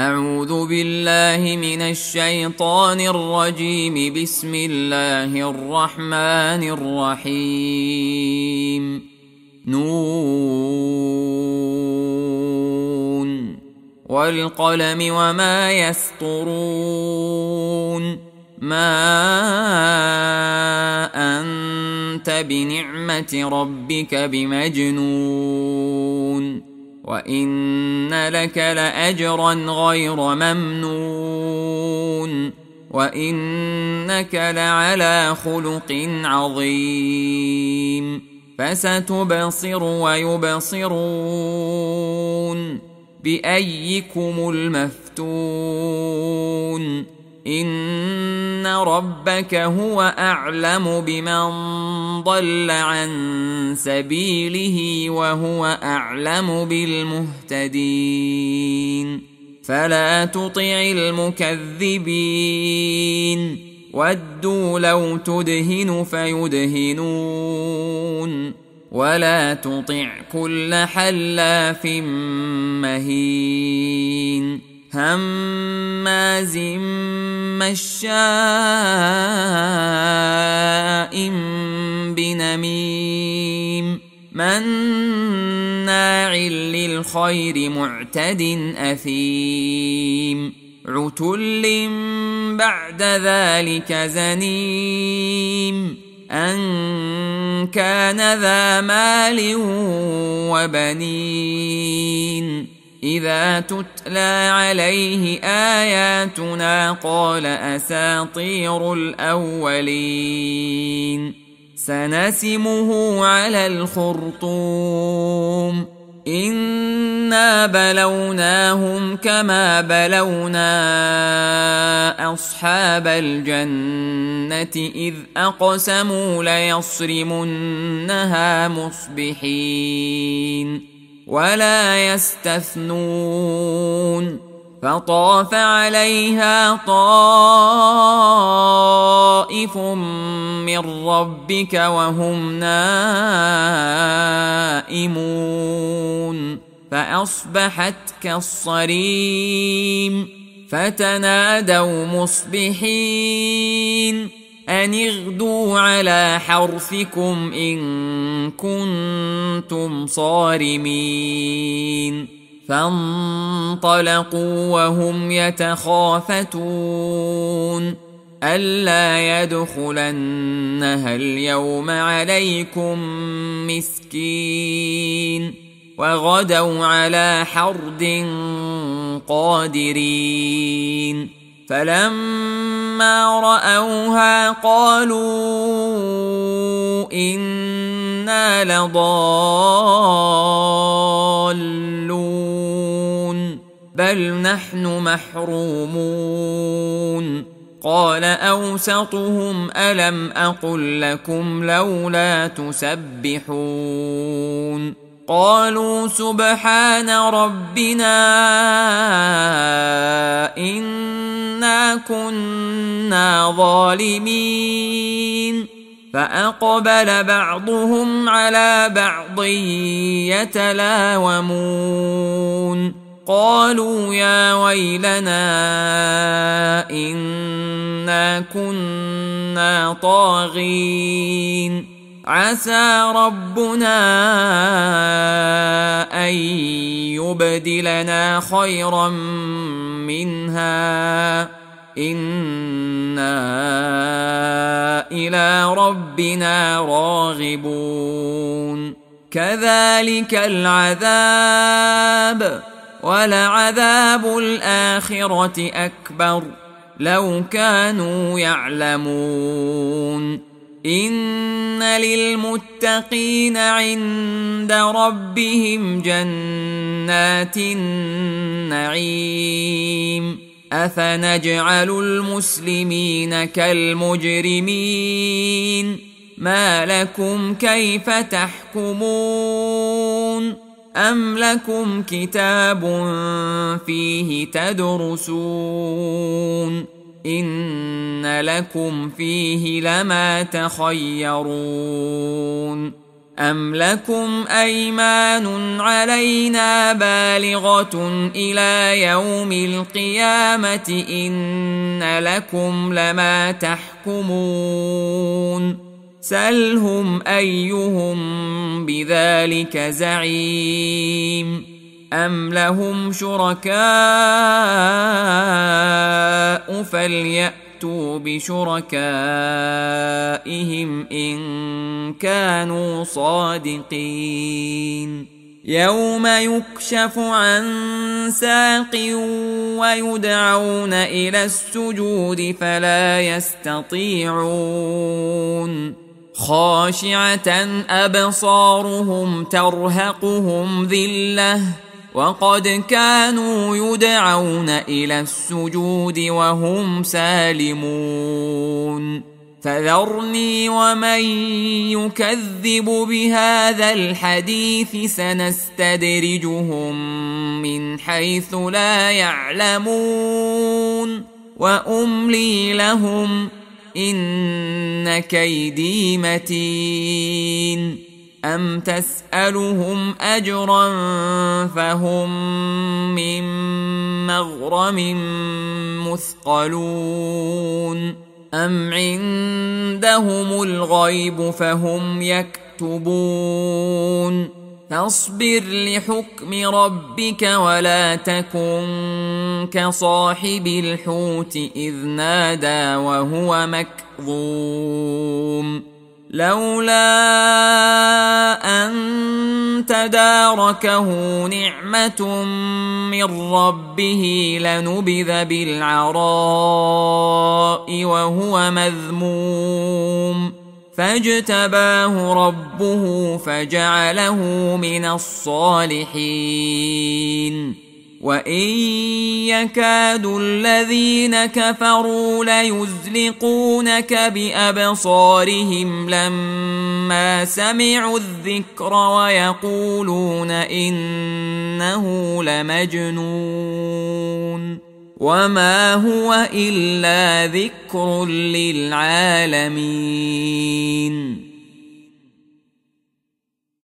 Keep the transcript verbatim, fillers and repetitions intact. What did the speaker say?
أعوذ بالله من الشيطان الرجيم. بسم الله الرحمن الرحيم. نون والقلم وما يسطرون. ما أنت بنعمة ربك بمجنون وإن لك لأجرا غير ممنون وإنك لعلى خلق عظيم. فستبصر ويبصرون بأيكم المفتون. إن ربك هو أعلم بمن ضل عن سبيله وهو أعلم بالمهتدين. فلا تطع المكذبين ودوا لو تدهن فيدهنون ولا تطع كل حلاف مهين هماز مشاء بنميم مناع للخير معتد أثيم عتل بعد ذلك زنيم أن كان ذا مال وبنين. إذا تتلى عليه آياتنا قال أساطير الأولين. سنسمه على الخرطوم. إنا بلوناهم كما بلونا أصحاب الجنة إذ أقسموا ليصرمنها مصبحين ولا يستثنون. فطاف عليها طائف من ربك وهم نائمون فأصبحت كالصريم. فتنادوا مصبحين أن اغدوا على حرثكم إن كنتم صارمين. فانطلقوا وهم يتخافتون ألا يدخلنها اليوم عليكم مسكين وغدوا على حرد قادرين. فلما رأوها قالوا إنا لضالون بل نحن محرومون. قال أوسطهم ألم أقل لكم لولا تسبحون. قالوا سبحان ربنا إنا كنا ظالمين. فأقبل بعضهم على بعض يتلاومون قالوا يا ويلنا إنا كنا طاغين. عسى ربنا أن يبدلنا خيرا منها إنا إلى ربنا راغبون. كذلك العذاب ولعذاب الآخرة أكبر لو كانوا يعلمون. إن للمتقين عند ربهم جنات النعيم. أفنجعل المسلمين كالمجرمين ما لكم كيف تحكمون. أم لكم كتاب فيه تدرسون إن لكم فيه لما تخيرون. أم لكم أيمان علينا بالغة إلى يوم القيامة إن لكم لما تحكمون سلهم أيهم بذلك زعيم أم لهم شركاء فليأتوا بشركائهم إن كانوا صادقين يوم يكشف عن ساق ويدعون إلى السجود فلا يستطيعون خاشعة أبصارهم ترهقهم ذلة وقد كانوا يدعون إلى السجود وهم سالمون فذرني ومن يكذب بهذا الحديث سنستدرجهم من حيث لا يعلمون وأملي لهم إن كيدي متين أم تسألهم أجرا فهم من مغرم مثقلون أم عندهم الغيب فهم يكتبون فاصبر لحكم ربك ولا تكن كصاحب الحوت إذ نادى وهو مكظوم لولا أن تداركه نعمة من ربه لنبذ بالعراء وهو مذموم فاجتباه ربه فجعله من الصالحين وإن يكاد الذين كفروا ليزلقونك بأبصارهم لما سمعوا الذكر ويقولون إنه لمجنون وما هو إلا ذكر للعالمين